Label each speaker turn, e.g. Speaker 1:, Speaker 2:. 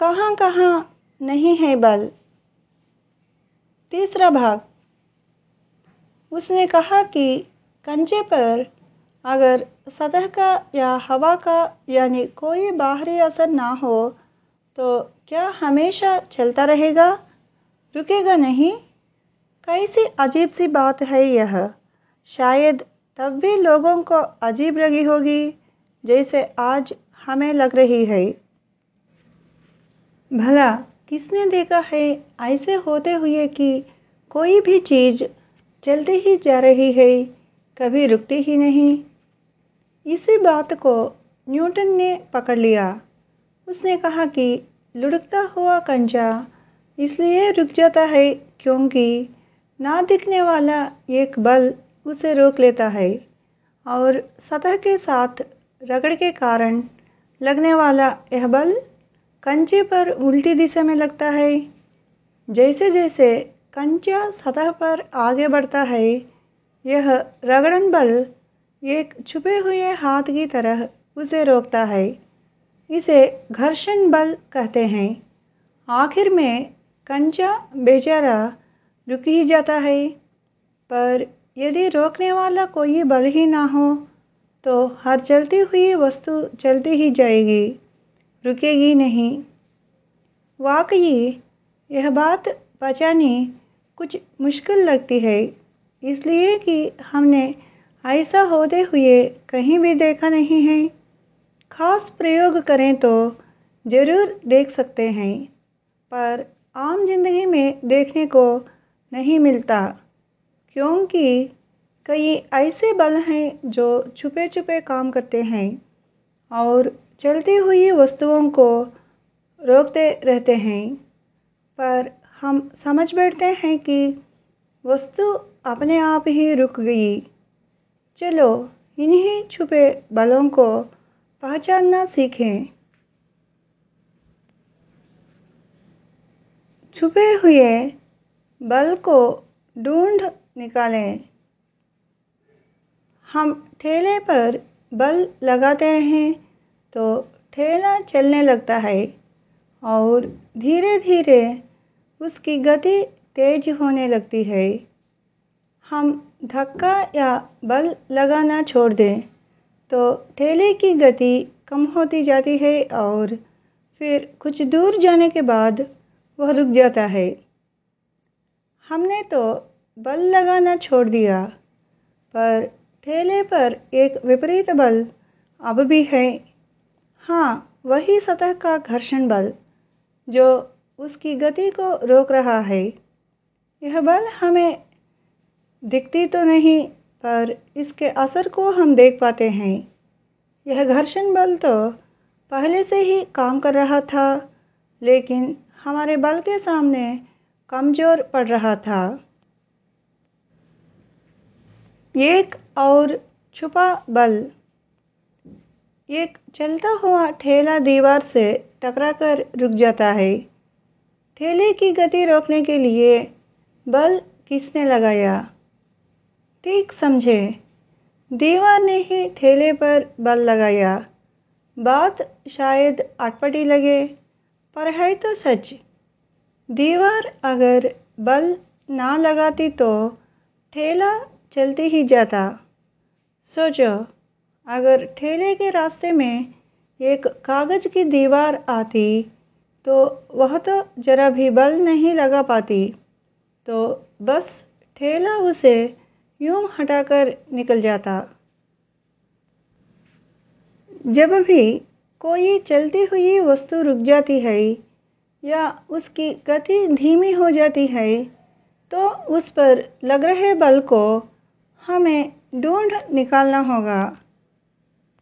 Speaker 1: कहाँ कहाँ नहीं है बल। तीसरा भाग। उसने कहा कि कंचे पर अगर सतह का या हवा का यानी कोई बाहरी असर ना हो तो क्या हमेशा चलता रहेगा, रुकेगा नहीं। कैसी अजीब सी बात है यह। शायद तब भी लोगों को अजीब लगी होगी जैसे आज हमें लग रही है। भला किसने देखा है ऐसे होते हुए कि कोई भी चीज़ चलती ही जा रही है, कभी रुकती ही नहीं। इसी बात को न्यूटन ने पकड़ लिया। उसने कहा कि लुढ़कता हुआ कंचा इसलिए रुक जाता है क्योंकि ना दिखने वाला एक बल उसे रोक लेता है और सतह के साथ रगड़ के कारण लगने वाला यह बल कंचे पर उल्टी दिशा में लगता है। जैसे जैसे कंचा सतह पर आगे बढ़ता है, यह रगड़न बल एक छुपे हुए हाथ की तरह उसे रोकता है। इसे घर्षण बल कहते हैं। आखिर में कंचा बेचारा रुक ही जाता है, पर यदि रोकने वाला कोई बल ही ना हो तो हर चलती हुई वस्तु चलती ही जाएगी, रुकेगी नहीं। वाकई यह बात पहचानी कुछ मुश्किल लगती है, इसलिए कि हमने ऐसा होते हुए कहीं भी देखा नहीं है। खास प्रयोग करें तो ज़रूर देख सकते हैं, पर आम जिंदगी में देखने को नहीं मिलता क्योंकि कई ऐसे बल हैं जो छुपे छुपे काम करते हैं और चलती हुई वस्तुओं को रोकते रहते हैं, पर हम समझ बैठते हैं कि वस्तु अपने आप ही रुक गई। चलो इन्हीं छुपे बलों को पहचानना सीखें। छुपे हुए बल को ढूंढ निकालें। हम ठेले पर बल लगाते रहें तो ठेला चलने लगता है और धीरे धीरे उसकी गति तेज होने लगती है। हम धक्का या बल लगाना छोड़ दें तो ठेले की गति कम होती जाती है और फिर कुछ दूर जाने के बाद वह रुक जाता है। हमने तो बल लगाना छोड़ दिया, पर ठेले पर एक विपरीत बल अब भी है। हाँ, वही सतह का घर्षण बल जो उसकी गति को रोक रहा है। यह बल हमें दिखती तो नहीं, पर इसके असर को हम देख पाते हैं। यह घर्षण बल तो पहले से ही काम कर रहा था, लेकिन हमारे बल के सामने कमज़ोर पड़ रहा था। एक और छुपा बल। एक चलता हुआ ठेला दीवार से टकराकर रुक जाता है। ठेले की गति रोकने के लिए बल किसने लगाया? ठीक समझे, दीवार ने ही ठेले पर बल लगाया। बात शायद अटपटी लगे, पर है तो सच। दीवार अगर बल ना लगाती तो ठेला चलती ही जाता। सोचो, अगर ठेले के रास्ते में एक कागज़ की दीवार आती तो वह तो जरा भी बल नहीं लगा पाती, तो बस ठेला उसे यूं हटाकर निकल जाता। जब भी कोई चलती हुई वस्तु रुक जाती है या उसकी गति धीमी हो जाती है तो उस पर लग रहे बल को हमें ढूंढ निकालना होगा।